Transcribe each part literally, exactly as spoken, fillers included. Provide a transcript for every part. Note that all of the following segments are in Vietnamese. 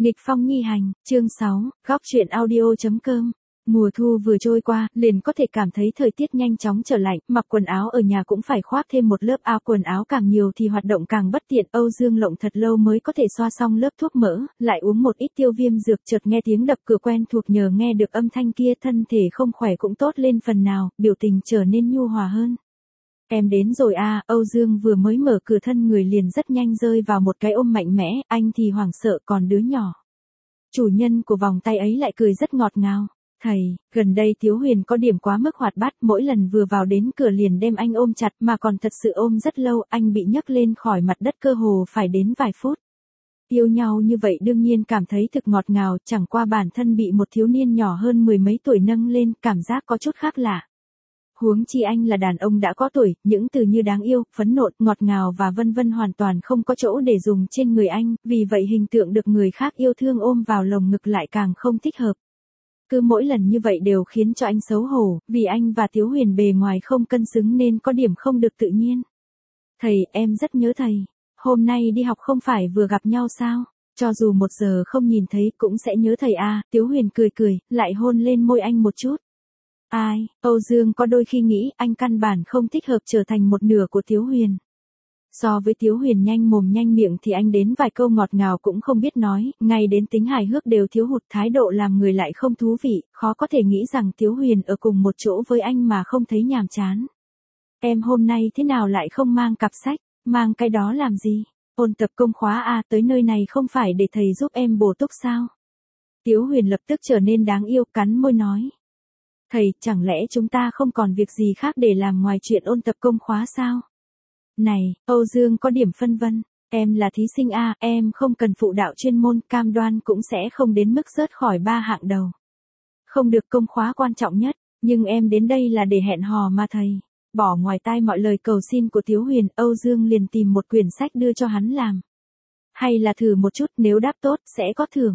Nghịch phong nghi hành, chương sáu, góc truyện audio.com. Mùa thu vừa trôi qua, liền có thể cảm thấy thời tiết nhanh chóng trở lạnh, mặc quần áo ở nhà cũng phải khoác thêm một lớp áo, quần áo càng nhiều thì hoạt động càng bất tiện. Âu Dương Lộng thật lâu mới có thể xoa xong lớp thuốc mỡ, lại uống một ít tiêu viêm dược, chợt nghe tiếng đập cửa quen thuộc, nhờ nghe được âm thanh kia, thân thể không khỏe cũng tốt lên phần nào, biểu tình trở nên nhu hòa hơn. Em đến rồi à, Âu Dương vừa mới mở cửa, thân người liền rất nhanh rơi vào một cái ôm mạnh mẽ, anh thì hoảng sợ, còn đứa nhỏ. Chủ nhân của vòng tay ấy lại cười rất ngọt ngào. Thầy, gần đây Tiếu Huyền có điểm quá mức hoạt bát, mỗi lần vừa vào đến cửa liền đem anh ôm chặt, mà còn thật sự ôm rất lâu, anh bị nhấc lên khỏi mặt đất cơ hồ phải đến vài phút. Yêu nhau như vậy đương nhiên cảm thấy thực ngọt ngào, chẳng qua bản thân bị một thiếu niên nhỏ hơn mười mấy tuổi nâng lên, cảm giác có chút khác lạ. Huống chi anh là đàn ông đã có tuổi, những từ như đáng yêu, phấn nộn, ngọt ngào và vân vân hoàn toàn không có chỗ để dùng trên người anh, vì vậy hình tượng được người khác yêu thương ôm vào lồng ngực lại càng không thích hợp. Cứ mỗi lần như vậy đều khiến cho anh xấu hổ, vì anh và Tiếu Huyền bề ngoài không cân xứng nên có điểm không được tự nhiên. Thầy, em rất nhớ thầy. Hôm nay đi học không phải vừa gặp nhau sao? Cho dù một giờ không nhìn thấy cũng sẽ nhớ thầy à, Tiếu Huyền cười cười, lại hôn lên môi anh một chút. Ai, Âu Dương có đôi khi nghĩ anh căn bản không thích hợp trở thành một nửa của Tiếu Huyền. So với Tiếu Huyền nhanh mồm nhanh miệng thì anh đến vài câu ngọt ngào cũng không biết nói, ngay đến tính hài hước đều thiếu hụt, thái độ làm người lại không thú vị, khó có thể nghĩ rằng Tiếu Huyền ở cùng một chỗ với anh mà không thấy nhàm chán. Em hôm nay thế nào lại không mang cặp sách, mang cái đó làm gì? Ôn tập công khóa à, tới nơi này không phải để thầy giúp em bổ túc sao? Tiếu Huyền lập tức trở nên đáng yêu, cắn môi nói. Thầy, chẳng lẽ chúng ta không còn việc gì khác để làm ngoài chuyện ôn tập công khóa sao? Này, Âu Dương có điểm phân vân, em là thí sinh A, em không cần phụ đạo chuyên môn, cam đoan cũng sẽ không đến mức rớt khỏi ba hạng đầu. Không được, công khóa quan trọng nhất, nhưng em đến đây là để hẹn hò mà thầy. Bỏ ngoài tai mọi lời cầu xin của Tiếu Huyền, Âu Dương liền tìm một quyển sách đưa cho hắn làm. Hay là thử một chút, nếu đáp tốt, sẽ có thưởng.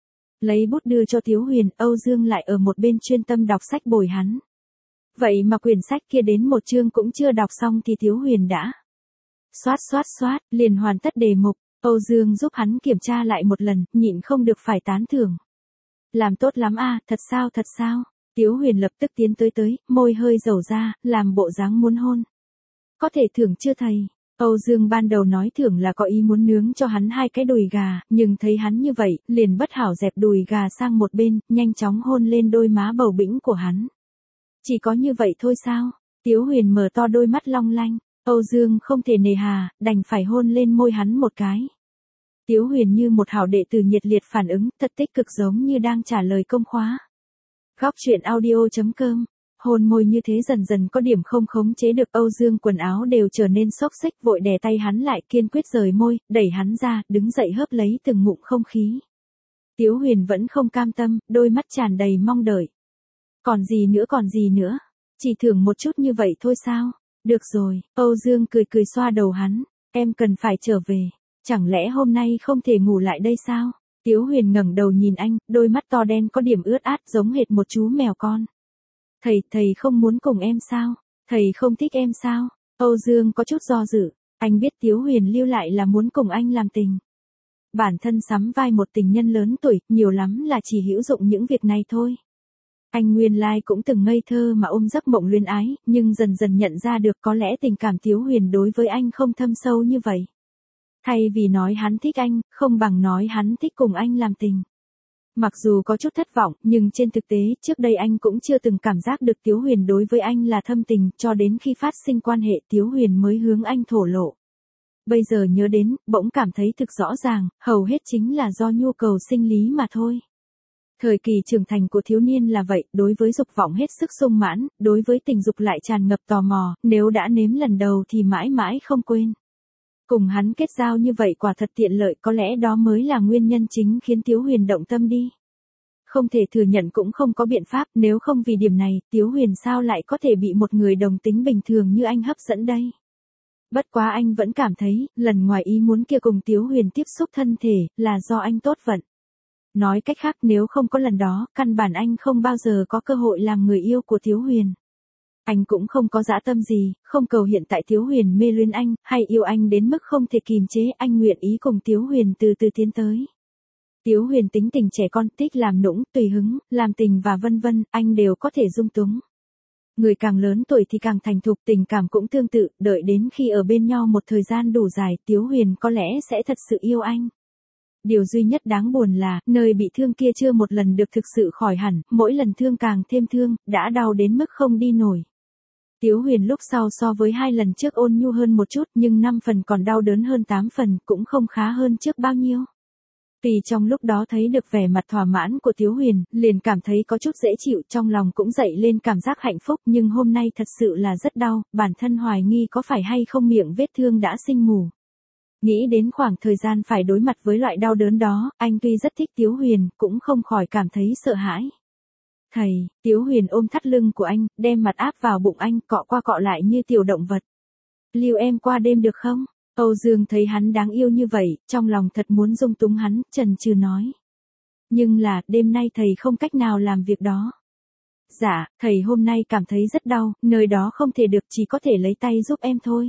Lấy bút đưa cho Tiếu Huyền, Âu Dương lại ở một bên chuyên tâm đọc sách bồi hắn. Vậy mà quyển sách kia đến một chương cũng chưa đọc xong thì Tiếu Huyền đã xoát xoát xoát, liền hoàn tất đề mục. Âu Dương giúp hắn kiểm tra lại một lần, nhịn không được phải tán thưởng. Làm tốt lắm à, thật sao thật sao? Tiếu Huyền lập tức tiến tới tới, môi hơi dầu ra, làm bộ dáng muốn hôn. Có thể thưởng chưa thầy? Âu Dương ban đầu nói thưởng là có ý muốn nướng cho hắn hai cái đùi gà, nhưng thấy hắn như vậy, liền bất hảo dẹp đùi gà sang một bên, nhanh chóng hôn lên đôi má bầu bĩnh của hắn. Chỉ có như vậy thôi sao? Tiếu Huyền mở to đôi mắt long lanh, Âu Dương không thể nề hà, đành phải hôn lên môi hắn một cái. Tiếu Huyền như một hảo đệ tử nhiệt liệt phản ứng, thật tích cực giống như đang trả lời công khóa. Góc truyện audio.com. Hôn môi như thế dần dần có điểm không khống chế được, Âu Dương quần áo đều trở nên xốc xếch, vội đè tay hắn lại, kiên quyết rời môi, đẩy hắn ra, đứng dậy hớp lấy từng ngụm không khí. Tiếu Huyền vẫn không cam tâm, đôi mắt tràn đầy mong đợi. Còn gì nữa còn gì nữa? Chỉ thưởng một chút như vậy thôi sao? Được rồi, Âu Dương cười cười xoa đầu hắn, em cần phải trở về. Chẳng lẽ hôm nay không thể ngủ lại đây sao? Tiếu Huyền ngẩng đầu nhìn anh, đôi mắt to đen có điểm ướt át giống hệt một chú mèo con. Thầy, thầy không muốn cùng em sao? Thầy không thích em sao? Âu Dương có chút do dự, anh biết Tiếu Huyền lưu lại là muốn cùng anh làm tình. Bản thân sắm vai một tình nhân lớn tuổi, nhiều lắm là chỉ hữu dụng những việc này thôi. Anh nguyên lai cũng từng ngây thơ mà ôm giấc mộng luyến ái, nhưng dần dần nhận ra được có lẽ tình cảm Tiếu Huyền đối với anh không thâm sâu như vậy. Thay vì nói hắn thích anh, không bằng nói hắn thích cùng anh làm tình. Mặc dù có chút thất vọng, nhưng trên thực tế, trước đây anh cũng chưa từng cảm giác được Tiếu Huyền đối với anh là thâm tình, cho đến khi phát sinh quan hệ Tiếu Huyền mới hướng anh thổ lộ. Bây giờ nhớ đến, bỗng cảm thấy thực rõ ràng, hầu hết chính là do nhu cầu sinh lý mà thôi. Thời kỳ trưởng thành của thiếu niên là vậy, đối với dục vọng hết sức sung mãn, đối với tình dục lại tràn ngập tò mò, nếu đã nếm lần đầu thì mãi mãi không quên. Cùng hắn kết giao như vậy quả thật tiện lợi, có lẽ đó mới là nguyên nhân chính khiến Tiếu Huyền động tâm đi. Không thể thừa nhận cũng không có biện pháp, nếu không vì điểm này, Tiếu Huyền sao lại có thể bị một người đồng tính bình thường như anh hấp dẫn đây. Bất quá anh vẫn cảm thấy, lần ngoài ý muốn kia cùng Tiếu Huyền tiếp xúc thân thể, là do anh tốt vận. Nói cách khác, nếu không có lần đó, căn bản anh không bao giờ có cơ hội làm người yêu của Tiếu Huyền. Anh cũng không có dã tâm gì, không cầu hiện tại Tiếu Huyền mê luyến anh, hay yêu anh đến mức không thể kìm chế, anh nguyện ý cùng Tiếu Huyền từ từ tiến tới. Tiếu Huyền tính tình trẻ con, thích làm nũng, tùy hứng, làm tình và vân vân, anh đều có thể dung túng. Người càng lớn tuổi thì càng thành thục, tình cảm cũng tương tự, đợi đến khi ở bên nhau một thời gian đủ dài, Tiếu Huyền có lẽ sẽ thật sự yêu anh. Điều duy nhất đáng buồn là, nơi bị thương kia chưa một lần được thực sự khỏi hẳn, mỗi lần thương càng thêm thương, đã đau đến mức không đi nổi. Tiếu Huyền lúc sau so với hai lần trước ôn nhu hơn một chút, nhưng năm phần còn đau đớn hơn tám phần, cũng không khá hơn trước bao nhiêu. Vì trong lúc đó thấy được vẻ mặt thỏa mãn của Tiếu Huyền, liền cảm thấy có chút dễ chịu, trong lòng cũng dậy lên cảm giác hạnh phúc, nhưng hôm nay thật sự là rất đau, bản thân hoài nghi có phải hay không miệng vết thương đã sinh mủ. Nghĩ đến khoảng thời gian phải đối mặt với loại đau đớn đó, anh tuy rất thích Tiếu Huyền, cũng không khỏi cảm thấy sợ hãi. Thầy, Tiếu Huyền ôm thắt lưng của anh, đem mặt áp vào bụng anh, cọ qua cọ lại như tiểu động vật. Lưu em qua đêm được không? Âu Dương thấy hắn đáng yêu như vậy, trong lòng thật muốn dung túng hắn, chần chừ nói. Nhưng là, đêm nay thầy không cách nào làm việc đó. Dạ, thầy hôm nay cảm thấy rất đau, nơi đó không thể được, chỉ có thể lấy tay giúp em thôi.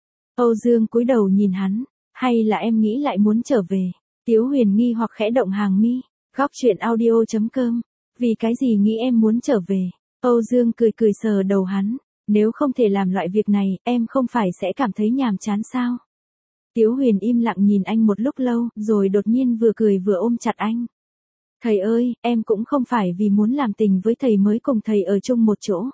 Âu Dương cúi đầu nhìn hắn, hay là em nghĩ lại muốn trở về? Tiếu Huyền nghi hoặc khẽ động hàng mi, góc truyện audio chấm com. Vì cái gì nghĩ em muốn trở về? Âu Dương cười cười sờ đầu hắn, nếu không thể làm loại việc này, em không phải sẽ cảm thấy nhàm chán sao? Tiếu Huyền im lặng nhìn anh một lúc lâu, rồi đột nhiên vừa cười vừa ôm chặt anh. Thầy ơi, em cũng không phải vì muốn làm tình với thầy mới cùng thầy ở chung một chỗ.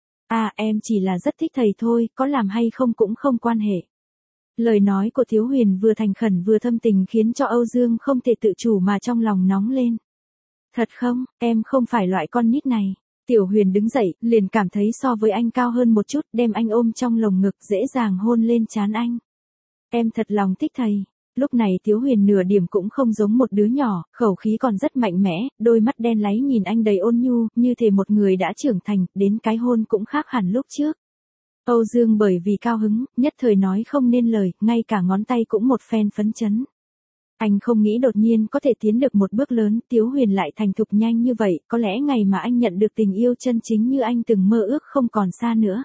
À, em chỉ là rất thích thầy thôi, có làm hay không cũng không quan hệ. Lời nói của Tiếu Huyền vừa thành khẩn vừa thâm tình khiến cho Âu Dương không thể tự chủ mà trong lòng nóng lên. Thật không, em không phải loại con nít này. Tiểu Huyền đứng dậy, liền cảm thấy so với anh cao hơn một chút, đem anh ôm trong lồng ngực, dễ dàng hôn lên trán anh. Em thật lòng thích thầy. Lúc này Tiếu Huyền nửa điểm cũng không giống một đứa nhỏ, khẩu khí còn rất mạnh mẽ, đôi mắt đen láy nhìn anh đầy ôn nhu, như thể một người đã trưởng thành, đến cái hôn cũng khác hẳn lúc trước. Âu Dương bởi vì cao hứng, nhất thời nói không nên lời, ngay cả ngón tay cũng một phen phấn chấn. Anh không nghĩ đột nhiên có thể tiến được một bước lớn, Tiếu Huyền lại thành thục nhanh như vậy, có lẽ ngày mà anh nhận được tình yêu chân chính như anh từng mơ ước không còn xa nữa.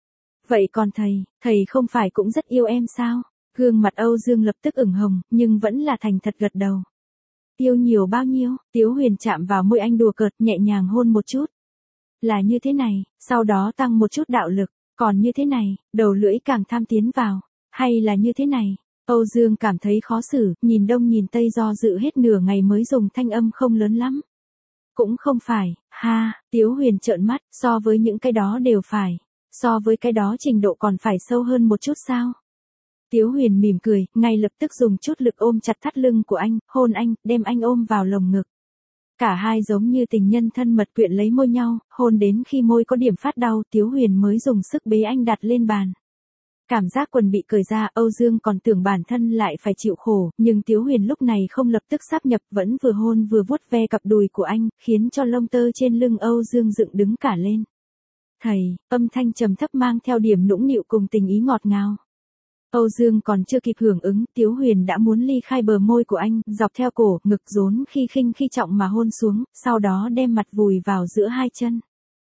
Vậy còn thầy, thầy không phải cũng rất yêu em sao? Gương mặt Âu Dương lập tức ửng hồng, nhưng vẫn là thành thật gật đầu. Yêu nhiều bao nhiêu? Tiếu Huyền chạm vào môi anh đùa cợt, nhẹ nhàng hôn một chút. Là như thế này, sau đó tăng một chút đạo lực, còn như thế này, đầu lưỡi càng tham tiến vào, hay là như thế này? Âu Dương cảm thấy khó xử, nhìn đông nhìn tây do dự hết nửa ngày mới dùng thanh âm không lớn lắm. Cũng không phải, ha, Tiếu Huyền trợn mắt, so với những cái đó đều phải. So với cái đó trình độ còn phải sâu hơn một chút sao? Tiếu Huyền mỉm cười, ngay lập tức dùng chút lực ôm chặt thắt lưng của anh, hôn anh, đem anh ôm vào lồng ngực. Cả hai giống như tình nhân thân mật quyện lấy môi nhau, hôn đến khi môi có điểm phát đau, Tiếu Huyền mới dùng sức bế anh đặt lên bàn. Cảm giác quần bị cởi ra, Âu Dương còn tưởng bản thân lại phải chịu khổ, nhưng Tiếu Huyền lúc này không lập tức sáp nhập, vẫn vừa hôn vừa vuốt ve cặp đùi của anh, khiến cho lông tơ trên lưng Âu Dương dựng đứng cả lên. Thầy, âm thanh trầm thấp mang theo điểm nũng nịu cùng tình ý ngọt ngào. Âu Dương còn chưa kịp hưởng ứng, Tiếu Huyền đã muốn ly khai bờ môi của anh, dọc theo cổ, ngực rốn khi khinh khi trọng mà hôn xuống, sau đó đem mặt vùi vào giữa hai chân.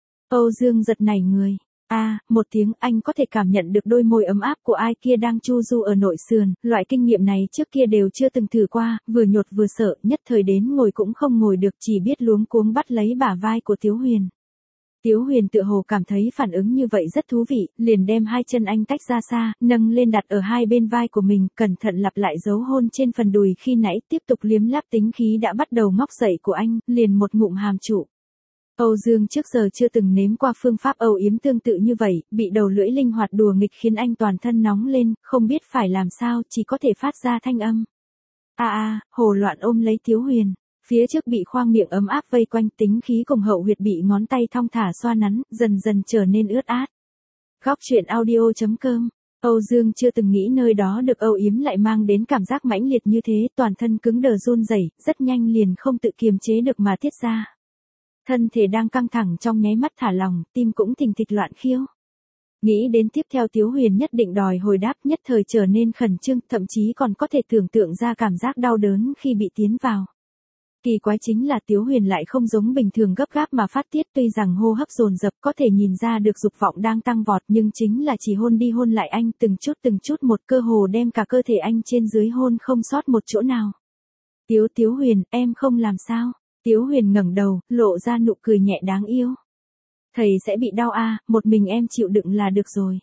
Âu Dương giật nảy người. A, à, một tiếng, anh có thể cảm nhận được đôi môi ấm áp của ai kia đang chu du ở nội sườn, loại kinh nghiệm này trước kia đều chưa từng thử qua, vừa nhột vừa sợ, nhất thời đến ngồi cũng không ngồi được, chỉ biết luống cuống bắt lấy bả vai của Tiếu Huyền. Tiếu Huyền tựa hồ cảm thấy phản ứng như vậy rất thú vị, liền đem hai chân anh tách ra xa, nâng lên đặt ở hai bên vai của mình, cẩn thận lặp lại dấu hôn trên phần đùi khi nãy, tiếp tục liếm láp tính khí đã bắt đầu ngóc dậy của anh, liền một ngụm hàm trụ. Âu Dương trước giờ chưa từng nếm qua phương pháp âu yếm tương tự như vậy, bị đầu lưỡi linh hoạt đùa nghịch khiến anh toàn thân nóng lên, không biết phải làm sao, chỉ có thể phát ra thanh âm. A a, hồ loạn ôm lấy Tiếu Huyền. Phía trước bị khoang miệng ấm áp vây quanh, tính khí cùng hậu huyệt bị ngón tay thong thả xoa nắn, dần dần trở nên ướt át. Góc truyện audio chấm com. Âu Dương chưa từng nghĩ nơi đó được âu yếm lại mang đến cảm giác mãnh liệt như thế, toàn thân cứng đờ run rẩy, rất nhanh liền không tự kiềm chế được mà tiết ra. Thân thể đang căng thẳng trong nháy mắt thả lỏng, tim cũng thình thịch loạn khiêu. Nghĩ đến tiếp theo Tiếu Huyền nhất định đòi hồi đáp, nhất thời trở nên khẩn trương, thậm chí còn có thể tưởng tượng ra cảm giác đau đớn khi bị tiến vào. Kỳ quái chính là Tiếu Huyền lại không giống bình thường gấp gáp mà phát tiết, tuy rằng hô hấp dồn dập có thể nhìn ra được dục vọng đang tăng vọt, nhưng chính là chỉ hôn đi hôn lại anh, từng chút từng chút một, cơ hồ đem cả cơ thể anh trên dưới hôn không sót một chỗ nào. Tiếu Tiếu Huyền, em không làm sao. Tiếu Huyền ngẩng đầu, lộ ra nụ cười nhẹ đáng yêu. Thầy sẽ bị đau à, một mình em chịu đựng là được rồi.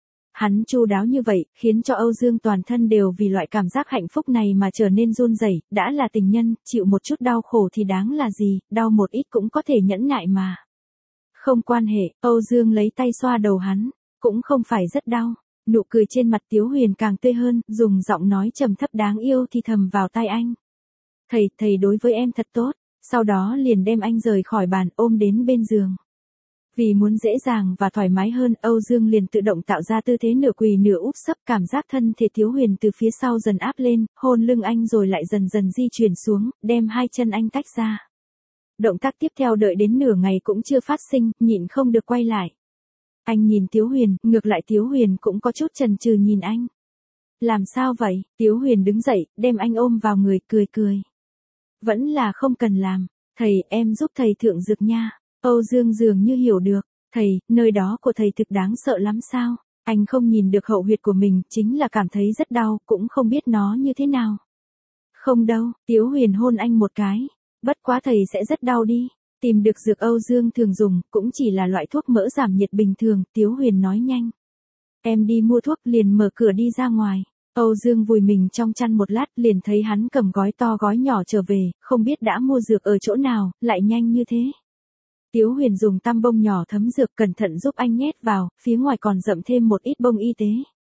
Hắn chu đáo như vậy, khiến cho Âu Dương toàn thân đều vì loại cảm giác hạnh phúc này mà trở nên run rẩy. Đã là tình nhân, chịu một chút đau khổ thì đáng là gì, đau một ít cũng có thể nhẫn nại mà. Không quan hệ, Âu Dương lấy tay xoa đầu hắn, cũng không phải rất đau. Nụ cười trên mặt Tiếu Huyền càng tươi hơn, dùng giọng nói trầm thấp đáng yêu thì thầm vào tai anh. Thầy, thầy đối với em thật tốt, sau đó liền đem anh rời khỏi bàn ôm đến bên giường. Vì muốn dễ dàng và thoải mái hơn, Âu Dương liền tự động tạo ra tư thế nửa quỳ nửa úp sấp, cảm giác thân thể Tiếu Huyền từ phía sau dần áp lên, hôn lưng anh rồi lại dần dần di chuyển xuống, đem hai chân anh tách ra. Động tác tiếp theo đợi đến nửa ngày cũng chưa phát sinh, nhịn không được quay lại. Anh nhìn Tiếu Huyền, ngược lại Tiếu Huyền cũng có chút chần chừ nhìn anh. Làm sao vậy? Tiếu Huyền đứng dậy, đem anh ôm vào người, cười cười. Vẫn là không cần làm, thầy, em giúp thầy thượng dược nha. Âu Dương dường như hiểu được, thầy, nơi đó của thầy thực đáng sợ lắm sao? Anh không nhìn được hậu huyệt của mình, chính là cảm thấy rất đau, cũng không biết nó như thế nào. Không đâu, Tiếu Huyền hôn anh một cái. Bất quá thầy sẽ rất đau đi. Tìm được dược Âu Dương thường dùng, cũng chỉ là loại thuốc mỡ giảm nhiệt bình thường, Tiếu Huyền nói nhanh. Em đi mua thuốc liền mở cửa đi ra ngoài. Âu Dương vùi mình trong chăn một lát liền thấy hắn cầm gói to gói nhỏ trở về, không biết đã mua dược ở chỗ nào, lại nhanh như thế. Tiếu Huyền dùng tăm bông nhỏ thấm dược cẩn thận giúp anh nhét vào, phía ngoài còn dậm thêm một ít bông y tế.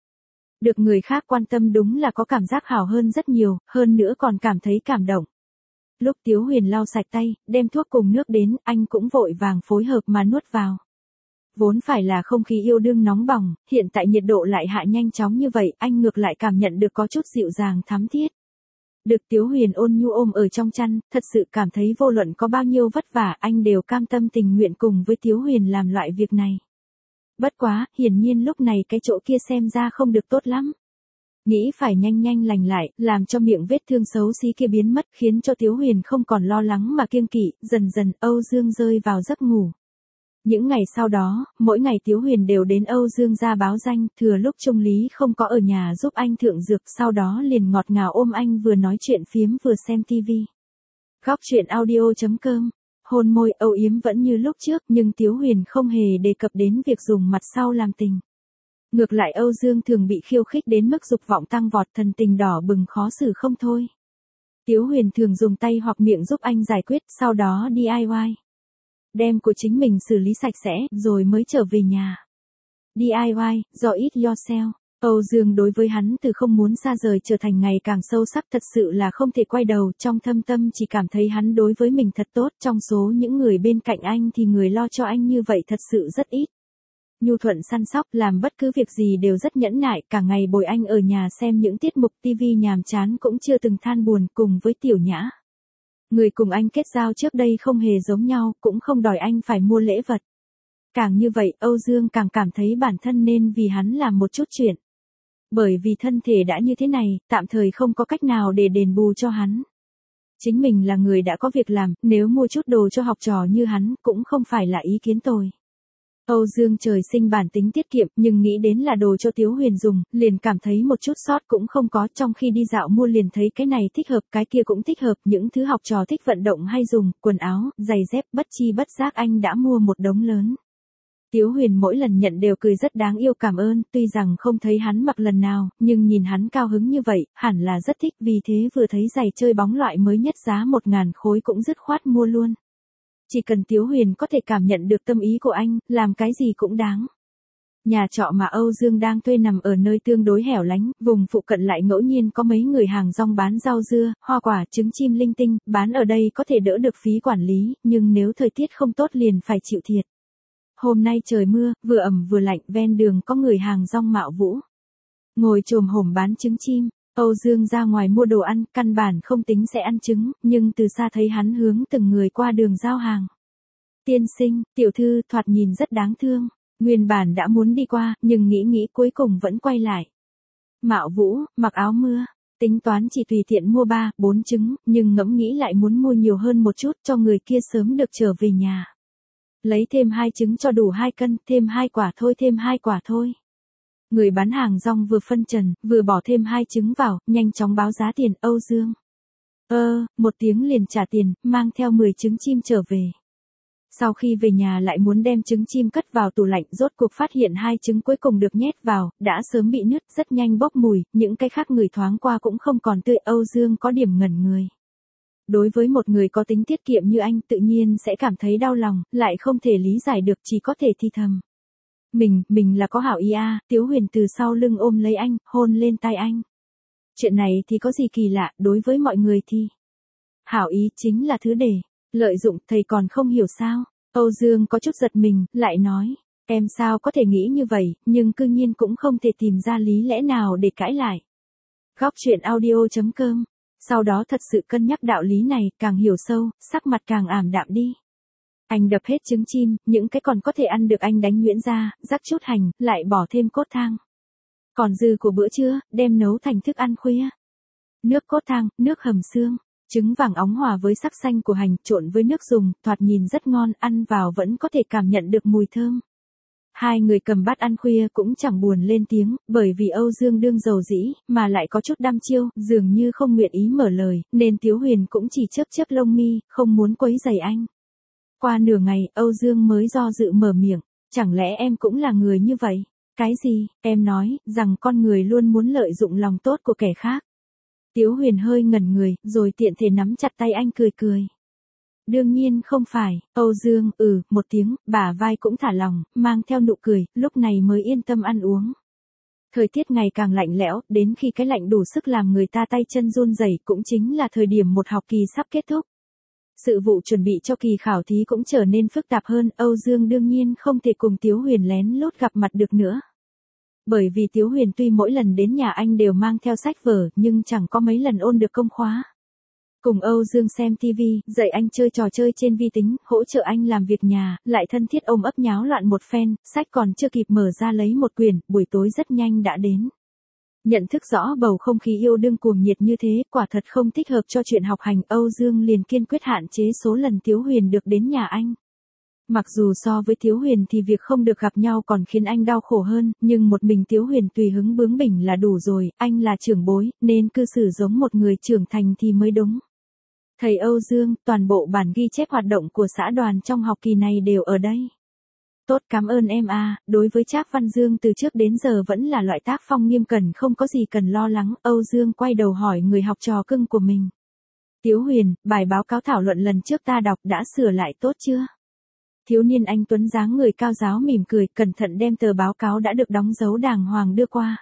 Được người khác quan tâm đúng là có cảm giác hảo hơn rất nhiều, hơn nữa còn cảm thấy cảm động. Lúc Tiếu Huyền lau sạch tay, đem thuốc cùng nước đến, anh cũng vội vàng phối hợp mà nuốt vào. Vốn phải là không khí yêu đương nóng bỏng, hiện tại nhiệt độ lại hạ nhanh chóng như vậy, anh ngược lại cảm nhận được có chút dịu dàng thắm thiết. Được Tiếu Huyền ôn nhu ôm ở trong chăn, thật sự cảm thấy vô luận có bao nhiêu vất vả, anh đều cam tâm tình nguyện cùng với Tiếu Huyền làm loại việc này. Bất quá, hiển nhiên lúc này cái chỗ kia xem ra không được tốt lắm. Nghĩ phải nhanh nhanh lành lại, làm cho miệng vết thương xấu xí kia biến mất, khiến cho Tiếu Huyền không còn lo lắng mà kiêng kỵ, dần dần Âu Dương rơi vào giấc ngủ. Những ngày sau đó, mỗi ngày Tiếu Huyền đều đến Âu Dương gia báo danh, thừa lúc Trung Lý không có ở nhà giúp anh thượng dược, sau đó liền ngọt ngào ôm anh vừa nói chuyện phiếm vừa xem tivi. Góc truyện audio chấm com, hôn môi âu yếm vẫn như lúc trước, nhưng Tiếu Huyền không hề đề cập đến việc dùng mặt sau làm tình. Ngược lại Âu Dương thường bị khiêu khích đến mức dục vọng tăng vọt, thần tình đỏ bừng khó xử không thôi. Tiếu Huyền thường dùng tay hoặc miệng giúp anh giải quyết, sau đó đê i y. Đem của chính mình xử lý sạch sẽ, rồi mới trở về nhà. đê i y, do it yourself. Âu Dương đối với hắn từ không muốn xa rời trở thành ngày càng sâu sắc, thật sự là không thể quay đầu, trong thâm tâm chỉ cảm thấy hắn đối với mình thật tốt, trong số những người bên cạnh anh thì người lo cho anh như vậy thật sự rất ít. Nhu thuận săn sóc, làm bất cứ việc gì đều rất nhẫn nại, cả ngày bồi anh ở nhà xem những tiết mục tivi nhàm chán cũng chưa từng than buồn, cùng với Tiểu Nhã. Người cùng anh kết giao trước đây không hề giống nhau, cũng không đòi anh phải mua lễ vật. Càng như vậy, Âu Dương càng cảm thấy bản thân nên vì hắn làm một chút chuyện. Bởi vì thân thể đã như thế này, tạm thời không có cách nào để đền bù cho hắn. Chính mình là người đã có việc làm, nếu mua chút đồ cho học trò như hắn, cũng không phải là ý kiến tồi. Âu Dương trời sinh bản tính tiết kiệm, nhưng nghĩ đến là đồ cho Tiếu Huyền dùng, liền cảm thấy một chút sót cũng không có, trong khi đi dạo mua liền thấy cái này thích hợp, cái kia cũng thích hợp, những thứ học trò thích vận động hay dùng, quần áo, giày dép, bất chi bất giác anh đã mua một đống lớn. Tiếu Huyền mỗi lần nhận đều cười rất đáng yêu cảm ơn, tuy rằng không thấy hắn mặc lần nào, nhưng nhìn hắn cao hứng như vậy, hẳn là rất thích, vì thế vừa thấy giày chơi bóng loại mới nhất giá một ngàn khối cũng dứt khoát mua luôn. Chỉ cần Tiếu Huyền có thể cảm nhận được tâm ý của anh, làm cái gì cũng đáng. Nhà trọ mà Âu Dương đang thuê nằm ở nơi tương đối hẻo lánh, vùng phụ cận lại ngẫu nhiên có mấy người hàng rong bán rau dưa, hoa quả, trứng chim linh tinh, bán ở đây có thể đỡ được phí quản lý, nhưng nếu thời tiết không tốt liền phải chịu thiệt. Hôm nay trời mưa, vừa ẩm vừa lạnh, ven đường có người hàng rong mạo vũ. Ngồi chồm hổm bán trứng chim. Âu Dương ra ngoài mua đồ ăn, căn bản không tính sẽ ăn trứng, nhưng từ xa thấy hắn hướng từng người qua đường giao hàng. Tiên sinh, tiểu thư, thoạt nhìn rất đáng thương. Nguyên bản đã muốn đi qua, nhưng nghĩ nghĩ cuối cùng vẫn quay lại. Mạo vũ, mặc áo mưa. Tính toán chỉ tùy tiện mua ba, bốn trứng, nhưng ngẫm nghĩ lại muốn mua nhiều hơn một chút cho người kia sớm được trở về nhà. Lấy thêm hai trứng cho đủ hai cân, thêm hai quả thôi, thêm hai quả thôi. Người bán hàng rong vừa phân trần, vừa bỏ thêm hai trứng vào, nhanh chóng báo giá tiền. Âu Dương. Ơ, một tiếng liền trả tiền, mang theo mười trứng chim trở về. Sau khi về nhà lại muốn đem trứng chim cất vào tủ lạnh, rốt cuộc phát hiện hai trứng cuối cùng được nhét vào, đã sớm bị nứt, rất nhanh bốc mùi, những cái khác người thoáng qua cũng không còn tươi. Âu Dương có điểm ngẩn người. Đối với một người có tính tiết kiệm như anh tự nhiên sẽ cảm thấy đau lòng, lại không thể lý giải được, chỉ có thể thì thầm. Mình, mình là có hảo ý à, Tiếu Huyền từ sau lưng ôm lấy anh, hôn lên tai anh. Chuyện này thì có gì kỳ lạ, đối với mọi người thì hảo ý chính là thứ để lợi dụng, thầy còn không hiểu sao? Âu Dương có chút giật mình, lại nói, em sao có thể nghĩ như vậy, nhưng cư nhiên cũng không thể tìm ra lý lẽ nào để cãi lại. Góc truyện audio chấm com. Sau đó thật sự cân nhắc đạo lý này, càng hiểu sâu, sắc mặt càng ảm đạm đi. Anh đập hết trứng chim, những cái còn có thể ăn được anh đánh nhuyễn ra, rắc chút hành, lại bỏ thêm cốt thang. Còn dư của bữa trưa, đem nấu thành thức ăn khuya. Nước cốt thang, nước hầm xương, trứng vàng óng hòa với sắc xanh của hành, trộn với nước dùng, thoạt nhìn rất ngon, ăn vào vẫn có thể cảm nhận được mùi thơm. Hai người cầm bát ăn khuya cũng chẳng buồn lên tiếng, bởi vì Âu Dương đương dầu dĩ, mà lại có chút đăm chiêu, dường như không nguyện ý mở lời, nên Tiếu Huyền cũng chỉ chớp chớp lông mi, không muốn quấy rầy anh. Qua nửa ngày, Âu Dương mới do dự mở miệng, chẳng lẽ em cũng là người như vậy? Cái gì? Em nói, rằng con người luôn muốn lợi dụng lòng tốt của kẻ khác. Tiếu Huyền hơi ngẩn người, rồi tiện thể nắm chặt tay anh cười cười. Đương nhiên không phải, Âu Dương, ừ, một tiếng, bả vai cũng thả lỏng, mang theo nụ cười, lúc này mới yên tâm ăn uống. Thời tiết ngày càng lạnh lẽo, đến khi cái lạnh đủ sức làm người ta tay chân run rẩy, cũng chính là thời điểm một học kỳ sắp kết thúc. Sự vụ chuẩn bị cho kỳ khảo thí cũng trở nên phức tạp hơn, Âu Dương đương nhiên không thể cùng Tiếu Huyền lén lút gặp mặt được nữa. Bởi vì Tiếu Huyền tuy mỗi lần đến nhà anh đều mang theo sách vở, nhưng chẳng có mấy lần ôn được công khóa. Cùng Âu Dương xem ti vi, dạy anh chơi trò chơi trên vi tính, hỗ trợ anh làm việc nhà, lại thân thiết ôm ấp nháo loạn một phen, sách còn chưa kịp mở ra lấy một quyển, buổi tối rất nhanh đã đến. Nhận thức rõ bầu không khí yêu đương cuồng nhiệt như thế, quả thật không thích hợp cho chuyện học hành, Âu Dương liền kiên quyết hạn chế số lần Tiếu Huyền được đến nhà anh. Mặc dù so với Tiếu Huyền thì việc không được gặp nhau còn khiến anh đau khổ hơn, nhưng một mình Tiếu Huyền tùy hứng bướng bỉnh là đủ rồi, anh là trưởng bối, nên cư xử giống một người trưởng thành thì mới đúng. Thầy Âu Dương, toàn bộ bản ghi chép hoạt động của xã đoàn trong học kỳ này đều ở đây. Tốt, cảm ơn em à, đối với Trác Văn Dương từ trước đến giờ vẫn là loại tác phong nghiêm cẩn, không có gì cần lo lắng. Âu Dương quay đầu hỏi người học trò cưng của mình. Tiếu Huyền, bài báo cáo thảo luận lần trước ta đọc đã sửa lại tốt chưa? Thiếu niên anh tuấn dáng người cao giáo mỉm cười, cẩn thận đem tờ báo cáo đã được đóng dấu đàng hoàng đưa qua.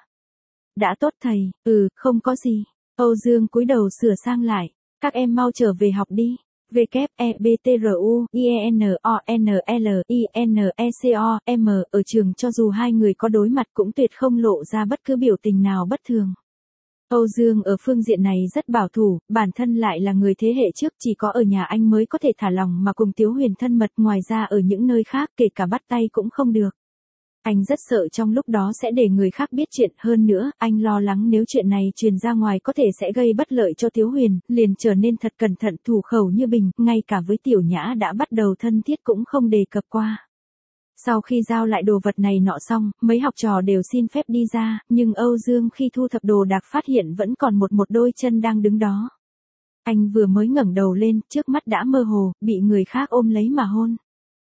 Đã tốt thầy, ừ, không có gì. Âu Dương cúi đầu sửa sang lại. Các em mau trở về học đi. W E B T R U I E N O N L I N E C O M. Ở trường cho dù hai người có đối mặt cũng tuyệt không lộ ra bất cứ biểu tình nào bất thường. Âu Dương ở phương diện này rất bảo thủ, bản thân lại là người thế hệ trước, chỉ có ở nhà anh mới có thể thả lòng mà cùng Tiếu Huyền thân mật, ngoài ra ở những nơi khác kể cả bắt tay cũng không được. Anh rất sợ trong lúc đó sẽ để người khác biết chuyện, hơn nữa, anh lo lắng nếu chuyện này truyền ra ngoài có thể sẽ gây bất lợi cho Tiếu Huyền, liền trở nên thật cẩn thận, thủ khẩu như bình, ngay cả với Tiểu Nhã đã bắt đầu thân thiết cũng không đề cập qua. Sau khi giao lại đồ vật này nọ xong, mấy học trò đều xin phép đi ra, nhưng Âu Dương khi thu thập đồ đạc phát hiện vẫn còn một một đôi chân đang đứng đó. Anh vừa mới ngẩng đầu lên, trước mắt đã mơ hồ, bị người khác ôm lấy mà hôn.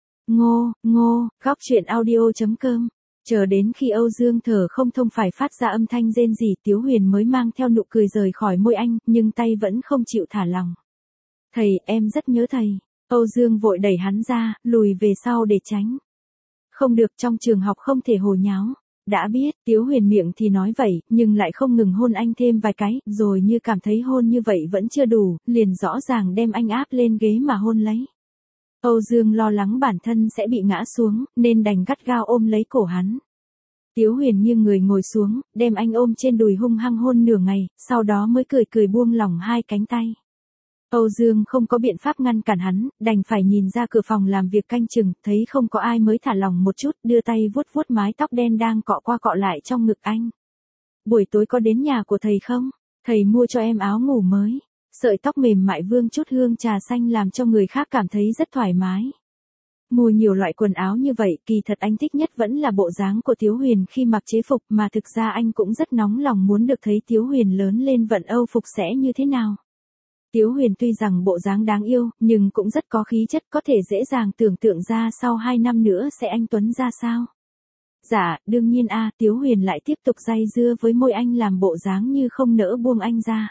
Ngô, ngô, góc truyện audio chấm com. Chờ đến khi Âu Dương thở không thông phải phát ra âm thanh rên rỉ, Tiếu Huyền mới mang theo nụ cười rời khỏi môi anh, nhưng tay vẫn không chịu thả lỏng. Thầy, em rất nhớ thầy. Âu Dương vội đẩy hắn ra, lùi về sau để tránh. Không được, trong trường học không thể hồ nháo. Đã biết, Tiếu Huyền miệng thì nói vậy, nhưng lại không ngừng hôn anh thêm vài cái, rồi như cảm thấy hôn như vậy vẫn chưa đủ, liền rõ ràng đem anh áp lên ghế mà hôn lấy. Âu Dương lo lắng bản thân sẽ bị ngã xuống, nên đành gắt gao ôm lấy cổ hắn. Tiếu Huyền nghiêng người ngồi xuống, đem anh ôm trên đùi hung hăng hôn nửa ngày, sau đó mới cười cười buông lỏng hai cánh tay. Âu Dương không có biện pháp ngăn cản hắn, đành phải nhìn ra cửa phòng làm việc canh chừng, thấy không có ai mới thả lỏng một chút, đưa tay vuốt vuốt mái tóc đen đang cọ qua cọ lại trong ngực anh. Buổi tối có đến nhà của thầy không? Thầy mua cho em áo ngủ mới. Sợi tóc mềm mại vương chút hương trà xanh làm cho người khác cảm thấy rất thoải mái. Mua nhiều loại quần áo như vậy, kỳ thật anh thích nhất vẫn là bộ dáng của Tiếu Huyền khi mặc chế phục, mà thực ra anh cũng rất nóng lòng muốn được thấy Tiếu Huyền lớn lên vận Âu phục sẽ như thế nào. Tiếu Huyền tuy rằng bộ dáng đáng yêu, nhưng cũng rất có khí chất, có thể dễ dàng tưởng tượng ra sau hai năm nữa sẽ anh Tuấn ra sao. Dạ, đương nhiên a, Tiếu Huyền lại tiếp tục day dưa với môi anh làm bộ dáng như không nỡ buông anh ra.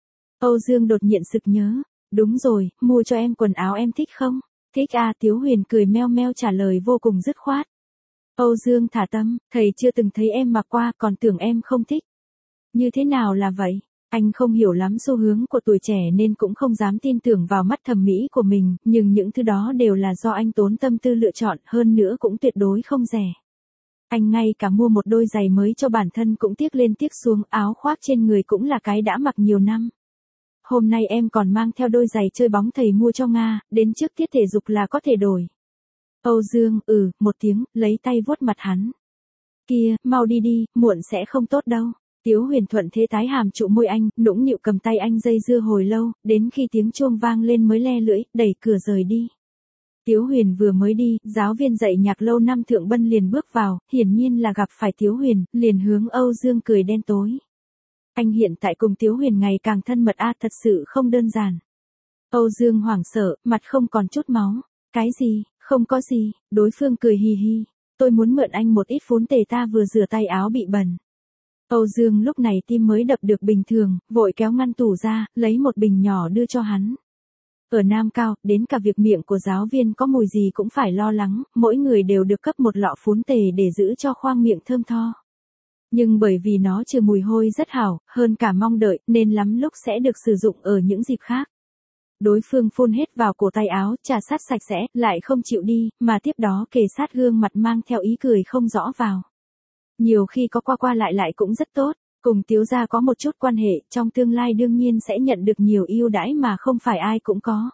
Âu Dương đột nhiên sực nhớ, đúng rồi, mua cho em quần áo em thích không? Thích a, Tiếu Huyền cười meo meo trả lời vô cùng dứt khoát. Âu Dương thả tâm, thầy chưa từng thấy em mặc qua còn tưởng em không thích. Như thế nào là vậy? Anh không hiểu lắm xu hướng của tuổi trẻ nên cũng không dám tin tưởng vào mắt thẩm mỹ của mình, nhưng những thứ đó đều là do anh tốn tâm tư lựa chọn, hơn nữa cũng tuyệt đối không rẻ. Anh ngay cả mua một đôi giày mới cho bản thân cũng tiếc lên tiếc xuống, áo khoác trên người cũng là cái đã mặc nhiều năm. Hôm nay em còn mang theo đôi giày chơi bóng thầy mua cho Nga, đến trước tiết thể dục là có thể đổi. Âu Dương, ừ, một tiếng, lấy tay vuốt mặt hắn. Kia, mau đi đi, muộn sẽ không tốt đâu. Tiếu Huyền thuận thế tái hàm trụ môi anh, nũng nịu cầm tay anh dây dưa hồi lâu, đến khi tiếng chuông vang lên mới le lưỡi, đẩy cửa rời đi. Tiếu Huyền vừa mới đi, giáo viên dạy nhạc lâu năm Thượng Bân liền bước vào, hiển nhiên là gặp phải Tiếu Huyền, liền hướng Âu Dương cười đen tối. Anh hiện tại cùng Tiếu Huyền ngày càng thân mật a, thật sự không đơn giản. Âu Dương hoảng sợ, mặt không còn chút máu. Cái gì, không có gì, đối phương cười hì hì. Tôi muốn mượn anh một ít phốn tề, ta vừa rửa tay áo bị bẩn. Âu Dương lúc này tim mới đập được bình thường, vội kéo ngăn tủ ra, lấy một bình nhỏ đưa cho hắn. Ở Nam Cao, đến cả việc miệng của giáo viên có mùi gì cũng phải lo lắng, mỗi người đều được cấp một lọ phốn tề để giữ cho khoang miệng thơm tho. Nhưng bởi vì nó trừ mùi hôi rất hảo, hơn cả mong đợi, nên lắm lúc sẽ được sử dụng ở những dịp khác. Đối phương phun hết vào cổ tay áo, trà sát sạch sẽ, lại không chịu đi, mà tiếp đó kề sát gương mặt mang theo ý cười không rõ vào. Nhiều khi có qua qua lại lại cũng rất tốt, cùng Tiếu gia có một chút quan hệ, trong tương lai đương nhiên sẽ nhận được nhiều ưu đãi mà không phải ai cũng có.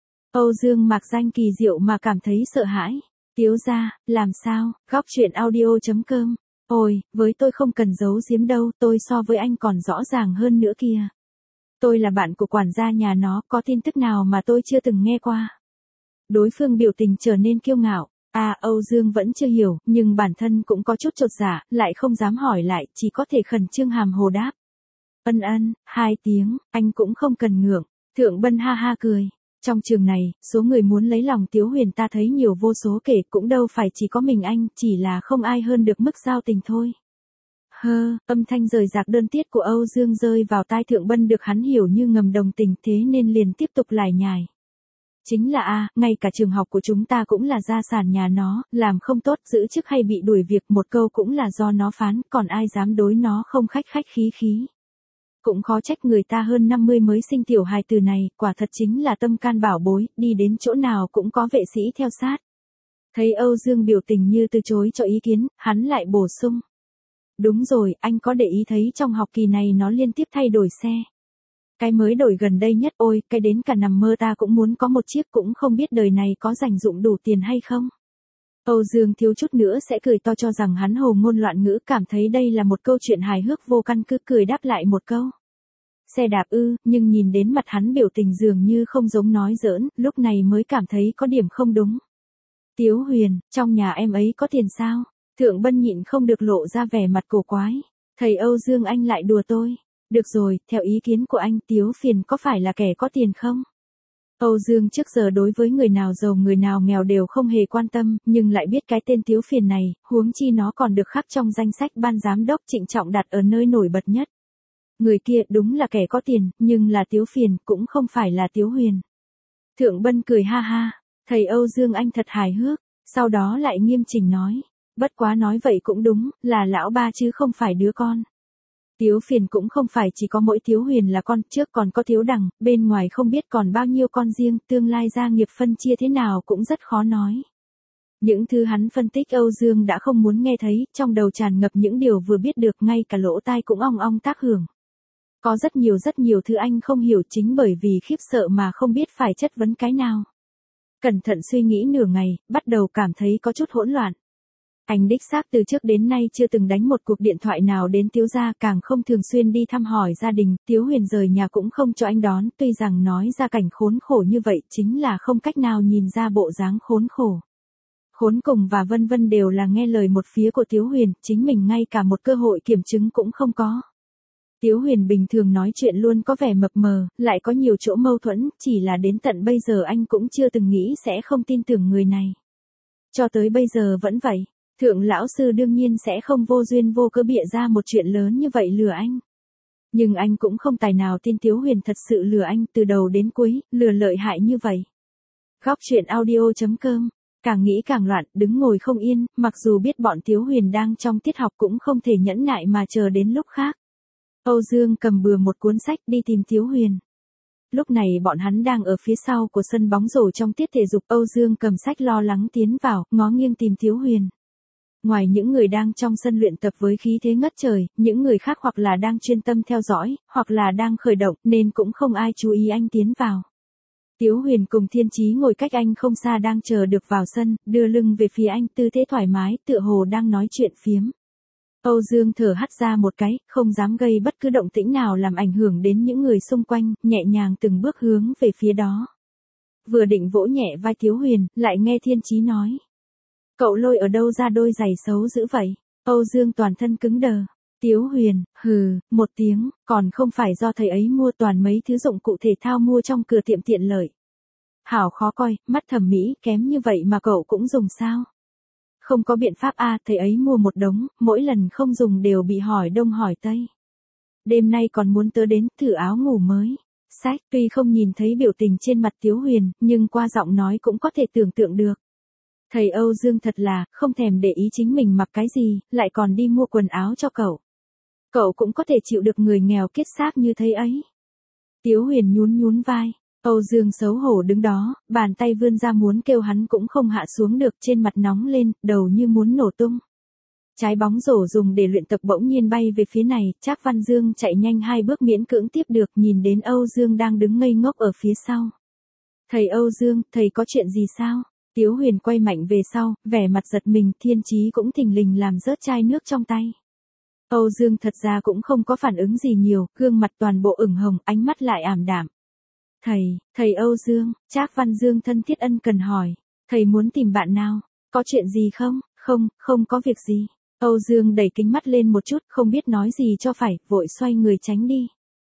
Âu Dương mạc danh kỳ diệu mà cảm thấy sợ hãi. Tiếu gia, làm sao, góc truyện audio chấm com. Ôi, với tôi không cần giấu giếm đâu, tôi so với anh còn rõ ràng hơn nữa kìa. Tôi là bạn của quản gia nhà nó, có tin tức nào mà tôi chưa từng nghe qua. Đối phương biểu tình trở nên kiêu ngạo. À, Âu Dương vẫn chưa hiểu, nhưng bản thân cũng có chút chột dạ, lại không dám hỏi lại, chỉ có thể khẩn trương hàm hồ đáp. Ân ân, hai tiếng, anh cũng không cần ngượng. Thượng Bân ha ha cười. Trong trường này, số người muốn lấy lòng Tiếu Huyền ta thấy nhiều vô số kể, cũng đâu phải chỉ có mình anh, chỉ là không ai hơn được mức giao tình thôi. Hơ, âm thanh rời rạc đơn tiết của Âu Dương rơi vào tai Thượng Bân được hắn hiểu như ngầm đồng tình, thế nên liền tiếp tục lải nhải. Chính là a, ngay cả trường học của chúng ta cũng là gia sản nhà nó, làm không tốt, giữ chức hay bị đuổi việc, một câu cũng là do nó phán, còn ai dám đối nó không khách khách khí khí. Cũng khó trách người ta hơn năm mươi mới sinh tiểu hài từ này, quả thật chính là tâm can bảo bối, đi đến chỗ nào cũng có vệ sĩ theo sát. Thấy Âu Dương biểu tình như từ chối cho ý kiến, hắn lại bổ sung. Đúng rồi, anh có để ý thấy trong học kỳ này nó liên tiếp thay đổi xe. Cái mới đổi gần đây nhất, ôi, cái đến cả nằm mơ ta cũng muốn có một chiếc, cũng không biết đời này có dành dụng đủ tiền hay không. Âu Dương thiếu chút nữa sẽ cười to cho rằng hắn hồ ngôn loạn ngữ, cảm thấy đây là một câu chuyện hài hước vô căn cứ, cười đáp lại một câu. Xe đạp ư, nhưng nhìn đến mặt hắn biểu tình dường như không giống nói giỡn, lúc này mới cảm thấy có điểm không đúng. Tiếu Huyền, trong nhà em ấy có tiền sao? Thượng Bân nhịn không được lộ ra vẻ mặt cổ quái. Thầy Âu Dương anh lại đùa tôi. Được rồi, theo ý kiến của anh, Tiếu Phiền có phải là kẻ có tiền không? Âu Dương trước giờ đối với người nào giàu người nào nghèo đều không hề quan tâm, nhưng lại biết cái tên Tiếu Phiền này, huống chi nó còn được khắc trong danh sách ban giám đốc trịnh trọng đặt ở nơi nổi bật nhất. Người kia đúng là kẻ có tiền, nhưng là Tiếu Phiền, cũng không phải là Tiếu Huyền. Thượng Bân cười ha ha, thầy Âu Dương anh thật hài hước, sau đó lại nghiêm chỉnh nói. Bất quá nói vậy cũng đúng, là lão ba chứ không phải đứa con. Tiếu Phiền cũng không phải chỉ có mỗi Tiếu Huyền là con, trước còn có Tiếu Đằng, bên ngoài không biết còn bao nhiêu con riêng, tương lai gia nghiệp phân chia thế nào cũng rất khó nói. Những thứ hắn phân tích Âu Dương đã không muốn nghe thấy, trong đầu tràn ngập những điều vừa biết được, ngay cả lỗ tai cũng ong ong tác hưởng. Có rất nhiều rất nhiều thứ anh không hiểu, chính bởi vì khiếp sợ mà không biết phải chất vấn cái nào. Cẩn thận suy nghĩ nửa ngày, bắt đầu cảm thấy có chút hỗn loạn. Anh đích xác từ trước đến nay chưa từng đánh một cuộc điện thoại nào đến Tiếu gia, càng không thường xuyên đi thăm hỏi gia đình, Tiếu Huyền rời nhà cũng không cho anh đón, tuy rằng nói ra cảnh khốn khổ như vậy chính là không cách nào nhìn ra bộ dáng khốn khổ. Khốn cùng và vân vân đều là nghe lời một phía của Tiếu Huyền, chính mình ngay cả một cơ hội kiểm chứng cũng không có. Tiếu Huyền bình thường nói chuyện luôn có vẻ mập mờ, lại có nhiều chỗ mâu thuẫn, chỉ là đến tận bây giờ anh cũng chưa từng nghĩ sẽ không tin tưởng người này. Cho tới bây giờ vẫn vậy, Thượng lão sư đương nhiên sẽ không vô duyên vô cớ bịa ra một chuyện lớn như vậy lừa anh. Nhưng anh cũng không tài nào tin Tiếu Huyền thật sự lừa anh từ đầu đến cuối, lừa lợi hại như vậy. Góc truyện audio chấm com, càng nghĩ càng loạn, đứng ngồi không yên, mặc dù biết bọn Tiếu Huyền đang trong tiết học cũng không thể nhẫn nại mà chờ đến lúc khác. Âu Dương cầm bừa một cuốn sách đi tìm Tiếu Huyền. Lúc này bọn hắn đang ở phía sau của sân bóng rổ trong tiết thể dục. Âu Dương cầm sách lo lắng tiến vào, ngó nghiêng tìm Tiếu Huyền. Ngoài những người đang trong sân luyện tập với khí thế ngất trời, những người khác hoặc là đang chuyên tâm theo dõi, hoặc là đang khởi động, nên cũng không ai chú ý anh tiến vào. Tiếu Huyền cùng Thiên Chí ngồi cách anh không xa đang chờ được vào sân, đưa lưng về phía anh, tư thế thoải mái, tựa hồ đang nói chuyện phiếm. Âu Dương thở hắt ra một cái, không dám gây bất cứ động tĩnh nào làm ảnh hưởng đến những người xung quanh, nhẹ nhàng từng bước hướng về phía đó. Vừa định vỗ nhẹ vai Tiếu Huyền, lại nghe Thiên Chí nói. Cậu lôi ở đâu ra đôi giày xấu dữ vậy? Âu Dương toàn thân cứng đờ. Tiếu Huyền, hừ, một tiếng, còn không phải do thầy ấy mua toàn mấy thứ dụng cụ thể thao mua trong cửa tiệm tiện lợi. Hảo khó coi, mắt thẩm mỹ kém như vậy mà cậu cũng dùng sao? Không có biện pháp a, thầy ấy mua một đống, mỗi lần không dùng đều bị hỏi đông hỏi tây. Đêm nay còn muốn tớ đến thử áo ngủ mới. Sách, tuy không nhìn thấy biểu tình trên mặt Tiếu Huyền, nhưng qua giọng nói cũng có thể tưởng tượng được. Thầy Âu Dương thật là, không thèm để ý chính mình mặc cái gì, lại còn đi mua quần áo cho cậu. Cậu cũng có thể chịu được người nghèo kiết xác như thế ấy. Tiếu Huyền nhún nhún vai. Âu Dương xấu hổ đứng đó, bàn tay vươn ra muốn kêu hắn cũng không hạ xuống được, trên mặt nóng lên, đầu như muốn nổ tung. Trái bóng rổ dùng để luyện tập bỗng nhiên bay về phía này, Trác Văn Dương chạy nhanh hai bước miễn cưỡng tiếp được, nhìn đến Âu Dương đang đứng ngây ngốc ở phía sau. Thầy Âu Dương, thầy có chuyện gì sao? Tiếu Huyền quay mạnh về sau, vẻ mặt giật mình, Thiên Chí cũng thình lình làm rớt chai nước trong tay. Âu Dương thật ra cũng không có phản ứng gì nhiều, gương mặt toàn bộ ửng hồng, ánh mắt lại ảm đạm. Thầy, thầy Âu Dương, Trác Văn Dương thân thiết ân cần hỏi, thầy muốn tìm bạn nào? Có chuyện gì không? Không, không có việc gì. Âu Dương đẩy kính mắt lên một chút, không biết nói gì cho phải, vội xoay người tránh đi.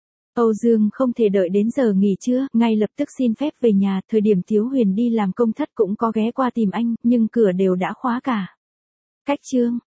Âu Dương không thể đợi đến giờ nghỉ trưa, ngay lập tức xin phép về nhà, thời điểm Tiếu Huyền đi làm công thất cũng có ghé qua tìm anh, nhưng cửa đều đã khóa cả. Cách chương